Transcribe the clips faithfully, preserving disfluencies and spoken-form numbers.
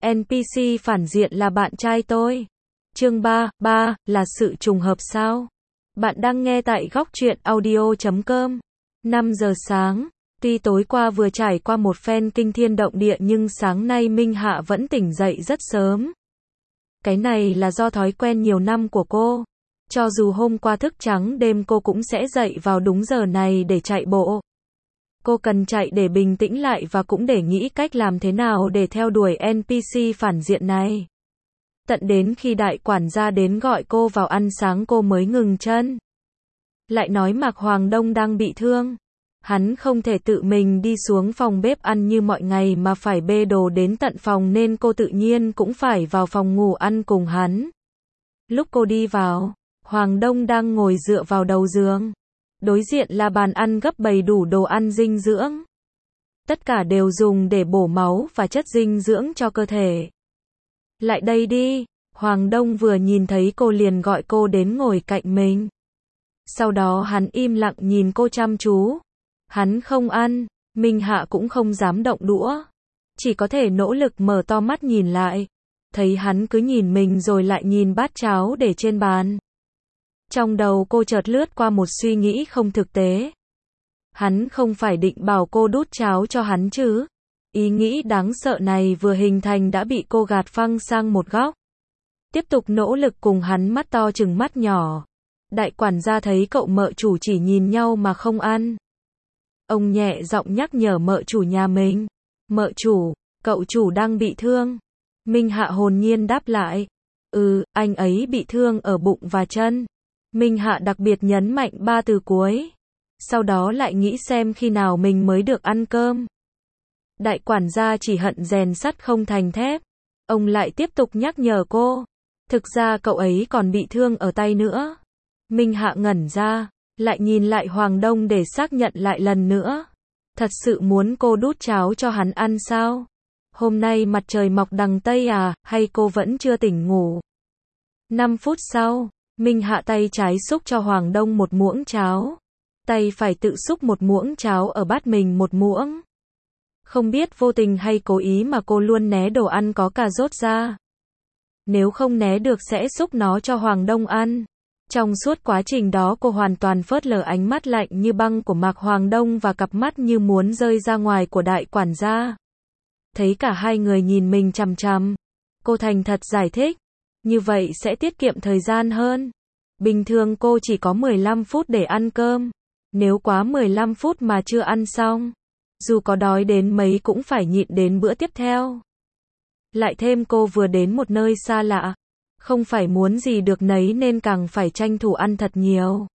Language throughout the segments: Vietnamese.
en pê xê phản diện là bạn trai tôi. Chương ba, ba, là sự trùng hợp sao? Bạn đang nghe tại góc truyện audio chấm com. năm giờ sáng. Tuy tối qua vừa trải qua một phen kinh thiên động địa nhưng sáng nay Minh Hạ vẫn tỉnh dậy rất sớm. Cái này là do thói quen nhiều năm của cô. Cho dù hôm qua thức trắng đêm cô cũng sẽ dậy vào đúng giờ này để chạy bộ. Cô cần chạy để bình tĩnh lại và cũng để nghĩ cách làm thế nào để theo đuổi en pê xê phản diện này. Tận đến khi đại quản gia đến gọi cô vào ăn sáng cô mới ngừng chân. Lại nói Mạc Hoàng Đông đang bị thương. Hắn không thể tự mình đi xuống phòng bếp ăn như mọi ngày mà phải bê đồ đến tận phòng nên cô tự nhiên cũng phải vào phòng ngủ ăn cùng hắn. Lúc cô đi vào, Hoàng Đông đang ngồi dựa vào đầu giường. Đối diện là bàn ăn gấp bày đủ đồ ăn dinh dưỡng. Tất cả đều dùng để bổ máu và chất dinh dưỡng cho cơ thể. Lại đây đi, Hoàng Đông vừa nhìn thấy cô liền gọi cô đến ngồi cạnh mình. Sau đó hắn im lặng nhìn cô chăm chú. Hắn không ăn, Minh Hạ cũng không dám động đũa. Chỉ có thể nỗ lực mở to mắt nhìn lại. Thấy hắn cứ nhìn mình rồi lại nhìn bát cháo để trên bàn. Trong đầu cô chợt lướt qua một suy nghĩ không thực tế. Hắn không phải định bảo cô đút cháo cho hắn chứ? Ý nghĩ đáng sợ này vừa hình thành đã bị cô gạt phăng sang một góc. Tiếp tục nỗ lực cùng hắn mắt to chừng mắt nhỏ. Đại quản gia thấy cậu mợ chủ chỉ nhìn nhau mà không ăn. Ông nhẹ giọng nhắc nhở mợ chủ nhà mình. Mợ chủ, cậu chủ đang bị thương. Minh Hạ hồn nhiên đáp lại. Ừ, anh ấy bị thương ở bụng và chân. Minh Hạ đặc biệt nhấn mạnh ba từ cuối. Sau đó lại nghĩ xem khi nào mình mới được ăn cơm. Đại quản gia chỉ hận rèn sắt không thành thép. Ông lại tiếp tục nhắc nhở cô. Thực ra cậu ấy còn bị thương ở tay nữa. Minh Hạ ngẩn ra, lại nhìn lại Hoàng Đông để xác nhận lại lần nữa. Thật sự muốn cô đút cháo cho hắn ăn sao? Hôm nay mặt trời mọc đằng Tây à, hay cô vẫn chưa tỉnh ngủ? năm phút sau, Minh Hạ tay trái xúc cho Hoàng Đông một muỗng cháo. Tay phải tự xúc một muỗng cháo ở bát mình một muỗng. Không biết vô tình hay cố ý mà cô luôn né đồ ăn có cà rốt ra. Nếu không né được sẽ xúc nó cho Hoàng Đông ăn. Trong suốt quá trình đó cô hoàn toàn phớt lờ ánh mắt lạnh như băng của Mạc Hoàng Đông và cặp mắt như muốn rơi ra ngoài của đại quản gia. Thấy cả hai người nhìn mình chằm chằm. Cô thành thật giải thích. Như vậy sẽ tiết kiệm thời gian hơn. Bình thường cô chỉ có mười lăm phút để ăn cơm. Nếu quá mười lăm phút mà chưa ăn xong, dù có đói đến mấy cũng phải nhịn đến bữa tiếp theo. Lại thêm cô vừa đến một nơi xa lạ. Không phải muốn gì được nấy nên càng phải tranh thủ ăn thật nhiều.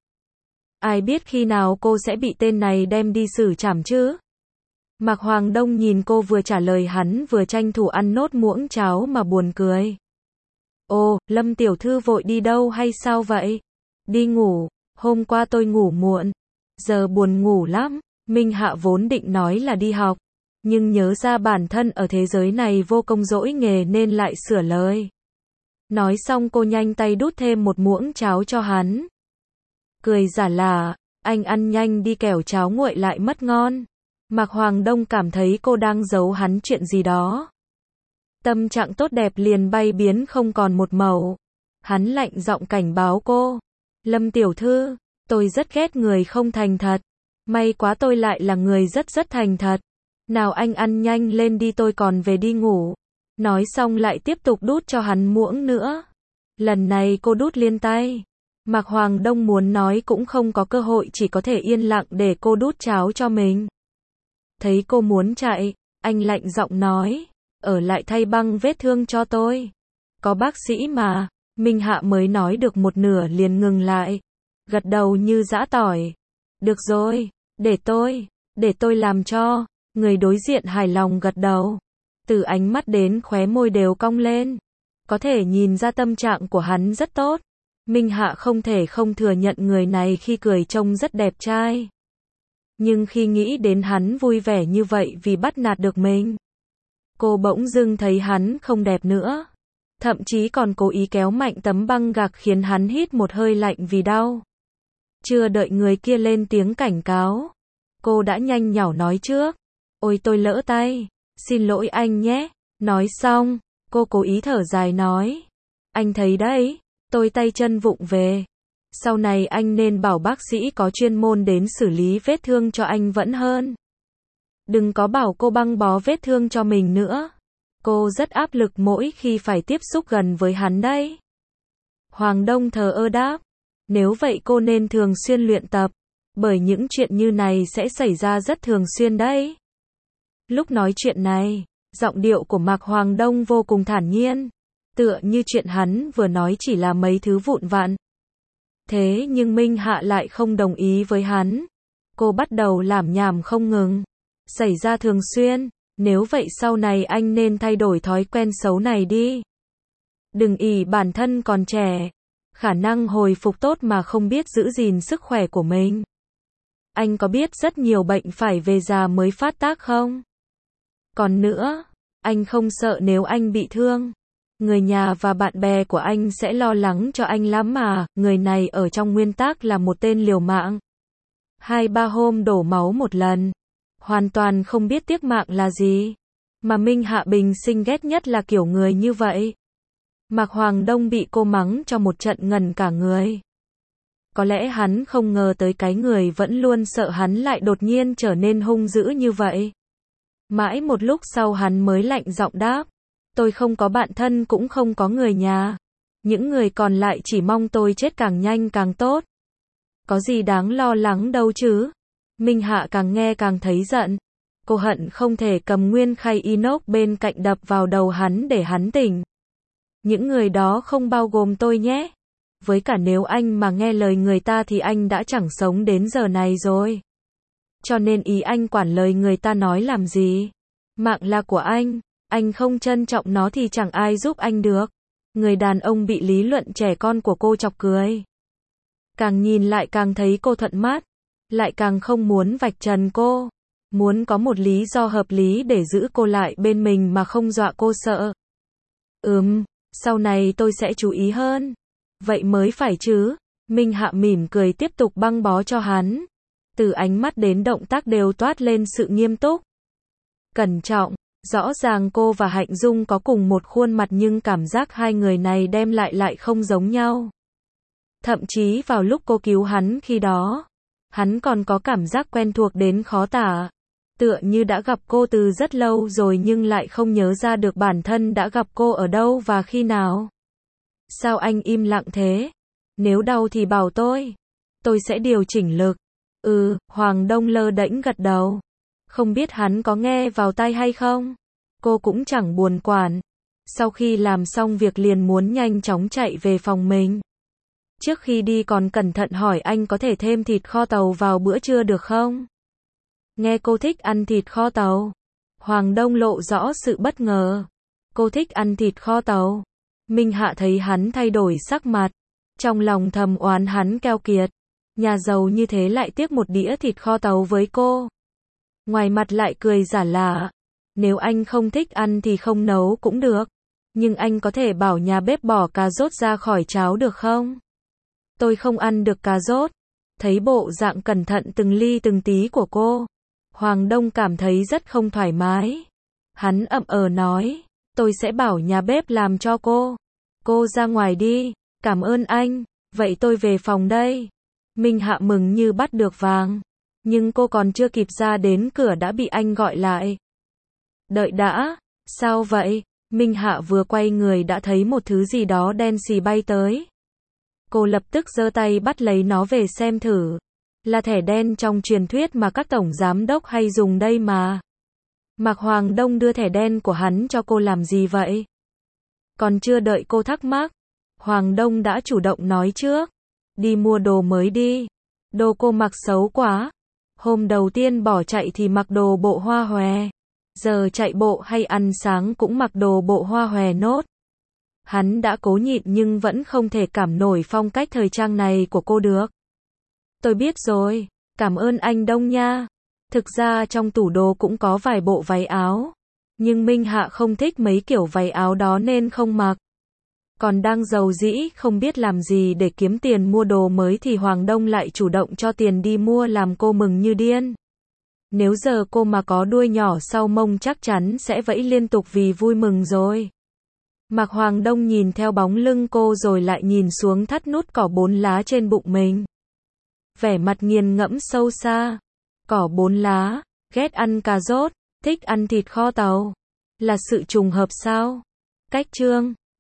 Ai biết khi nào cô sẽ bị tên này đem đi xử trảm chứ? Mạc Hoàng Đông nhìn cô vừa trả lời hắn vừa tranh thủ ăn nốt muỗng cháo mà buồn cười. Ồ, Lâm tiểu thư vội đi đâu hay sao vậy? Đi ngủ, hôm qua tôi ngủ muộn. Giờ buồn ngủ lắm. Minh Hạ vốn định nói là đi học. Nhưng nhớ ra bản thân ở thế giới này vô công dỗi nghề nên lại sửa lời. Nói xong cô nhanh tay đút thêm một muỗng cháo cho hắn. Cười giả là, anh ăn nhanh đi kẻo cháo nguội lại mất ngon. Mạc Hoàng Đông cảm thấy cô đang giấu hắn chuyện gì đó. Tâm trạng tốt đẹp liền bay biến không còn một mẩu. Hắn lạnh giọng cảnh báo cô. Lâm tiểu thư, tôi rất ghét người không thành thật. May quá tôi lại là người rất rất thành thật. Nào anh ăn nhanh lên đi tôi còn về đi ngủ. Nói xong lại tiếp tục đút cho hắn muỗng nữa. Lần này cô đút liên tay. Mạc Hoàng Đông muốn nói cũng không có cơ hội chỉ có thể yên lặng để cô đút cháo cho mình. Thấy cô muốn chạy, anh lạnh giọng nói. Ở lại thay băng vết thương cho tôi. Có bác sĩ mà. Minh Hạ mới nói được một nửa liền ngừng lại. Gật đầu như giã tỏi. Được rồi, để tôi, để tôi làm cho. Người đối diện hài lòng gật đầu. Từ ánh mắt đến khóe môi đều cong lên. Có thể nhìn ra tâm trạng của hắn rất tốt. Minh Hạ không thể không thừa nhận người này khi cười trông rất đẹp trai. Nhưng khi nghĩ đến hắn vui vẻ như vậy vì bắt nạt được mình, cô bỗng dưng thấy hắn không đẹp nữa. Thậm chí còn cố ý kéo mạnh tấm băng gạc khiến hắn hít một hơi lạnh vì đau. Chưa đợi người kia lên tiếng cảnh cáo, cô đã nhanh nhảu nói trước. Ôi tôi lỡ tay, xin lỗi anh nhé. Nói xong, Cô cố ý thở dài nói. Anh thấy đấy, tôi tay chân vụng về. Sau này anh nên bảo bác sĩ có chuyên môn đến xử lý vết thương cho anh vẫn hơn. Đừng có bảo cô băng bó vết thương cho mình nữa. Cô rất áp lực mỗi khi phải tiếp xúc gần với hắn đấy. Hoàng Đông thờ ơ đáp. Nếu vậy cô nên thường xuyên luyện tập. Bởi những chuyện như này sẽ xảy ra rất thường xuyên đấy. Lúc nói chuyện này, giọng điệu của Mạc Hoàng Đông vô cùng thản nhiên. Tựa như chuyện hắn vừa nói chỉ là mấy thứ vụn vặt. Thế nhưng Minh Hạ lại không đồng ý với hắn. Cô bắt đầu lảm nhảm không ngừng. Xảy ra thường xuyên, nếu vậy sau này anh nên thay đổi thói quen xấu này đi. Đừng ỷ bản thân còn trẻ, khả năng hồi phục tốt mà không biết giữ gìn sức khỏe của mình. Anh có biết rất nhiều bệnh phải về già mới phát tác không? Còn nữa, anh không sợ nếu anh bị thương. Người nhà và bạn bè của anh sẽ lo lắng cho anh lắm mà, người này ở trong nguyên tắc là một tên liều mạng. Hai ba hôm đổ máu một lần. Hoàn toàn không biết tiếc mạng là gì. Mà Minh Hạ bình sinh ghét nhất là kiểu người như vậy. Mạc Hoàng Đông bị cô mắng cho một trận ngần cả người. Có lẽ hắn không ngờ tới cái người vẫn luôn sợ hắn lại đột nhiên trở nên hung dữ như vậy. Mãi một lúc sau hắn mới lạnh giọng đáp. Tôi không có bạn thân cũng không có người nhà. Những người còn lại chỉ mong tôi chết càng nhanh càng tốt. Có gì đáng lo lắng đâu chứ. Minh Hạ càng nghe càng thấy giận. Cô hận không thể cầm nguyên khay inox bên cạnh đập vào đầu hắn để hắn tỉnh. Những người đó không bao gồm tôi nhé. Với cả nếu anh mà nghe lời người ta thì anh đã chẳng sống đến giờ này rồi. Cho nên ý anh quản lời người ta nói làm gì. Mạng là của anh. Anh không trân trọng nó thì chẳng ai giúp anh được. Người đàn ông bị lý luận trẻ con của cô chọc cười. Càng nhìn lại càng thấy cô thuận mắt. Lại càng không muốn vạch trần cô. Muốn có một lý do hợp lý để giữ cô lại bên mình mà không dọa cô sợ. Ừm, sau này tôi sẽ chú ý hơn. Vậy mới phải chứ. Minh Hạ mỉm cười tiếp tục băng bó cho hắn. Từ ánh mắt đến động tác đều toát lên sự nghiêm túc. Cẩn trọng. Rõ ràng cô và Hạnh Dung có cùng một khuôn mặt nhưng cảm giác hai người này đem lại lại không giống nhau. Thậm chí vào lúc cô cứu hắn khi đó, hắn còn có cảm giác quen thuộc đến khó tả. Tựa như đã gặp cô từ rất lâu rồi nhưng lại không nhớ ra được bản thân đã gặp cô ở đâu và khi nào. Sao anh im lặng thế? Nếu đau thì bảo tôi. Tôi sẽ điều chỉnh lực. Ừ, Hoàng Đông lơ đễnh gật đầu. Không biết hắn có nghe vào tai hay không? Cô cũng chẳng buồn quản. Sau khi làm xong việc liền muốn nhanh chóng chạy về phòng mình. Trước khi đi còn cẩn thận hỏi anh có thể thêm thịt kho tàu vào bữa trưa được không? Nghe cô thích ăn thịt kho tàu. Hoàng Đông lộ rõ sự bất ngờ. Cô thích ăn thịt kho tàu. Minh Hạ thấy hắn thay đổi sắc mặt. Trong lòng thầm oán hắn keo kiệt. Nhà giàu như thế lại tiếc một đĩa thịt kho tàu với cô. Ngoài mặt lại cười giả lả. Nếu anh không thích ăn thì không nấu cũng được. Nhưng anh có thể bảo nhà bếp bỏ cà rốt ra khỏi cháo được không? Tôi không ăn được cà rốt. Thấy bộ dạng cẩn thận từng ly từng tí của cô. Hoàng Đông cảm thấy rất không thoải mái. Hắn ậm ờ nói. Tôi sẽ bảo nhà bếp làm cho cô. Cô ra ngoài đi. Cảm ơn anh. Vậy tôi về phòng đây. Minh Hạ mừng như bắt được vàng. Nhưng cô còn chưa kịp ra đến cửa đã bị anh gọi lại. Đợi đã. Sao vậy? Minh Hạ vừa quay người đã thấy một thứ gì đó đen xì bay tới. Cô lập tức giơ tay bắt lấy nó về xem thử. Là thẻ đen trong truyền thuyết mà các tổng giám đốc hay dùng đây mà. Mạc Hoàng Đông đưa thẻ đen của hắn cho cô làm gì vậy? Còn chưa đợi cô thắc mắc, Hoàng Đông đã chủ động nói trước. Đi mua đồ mới đi. Đồ cô mặc xấu quá. Hôm đầu tiên bỏ chạy thì mặc đồ bộ hoa hòe. Giờ chạy bộ hay ăn sáng cũng mặc đồ bộ hoa hòe nốt. Hắn đã cố nhịn nhưng vẫn không thể cảm nổi phong cách thời trang này của cô được. Tôi biết rồi, cảm ơn anh Đông nha. Thực ra trong tủ đồ cũng có vài bộ váy áo. Nhưng Minh Hạ không thích mấy kiểu váy áo đó nên không mặc. Còn đang giàu dĩ không biết làm gì để kiếm tiền mua đồ mới thì Hoàng Đông lại chủ động cho tiền đi mua làm cô mừng như điên. Nếu giờ cô mà có đuôi nhỏ sau mông chắc chắn sẽ vẫy liên tục vì vui mừng rồi. Mạc Hoàng Đông nhìn theo bóng lưng cô rồi lại nhìn xuống thắt nút cỏ bốn lá trên bụng mình. Vẻ mặt nghiền ngẫm sâu xa. Cỏ bốn lá, ghét ăn cà rốt, thích ăn thịt kho tàu. Là sự trùng hợp sao? Cách chương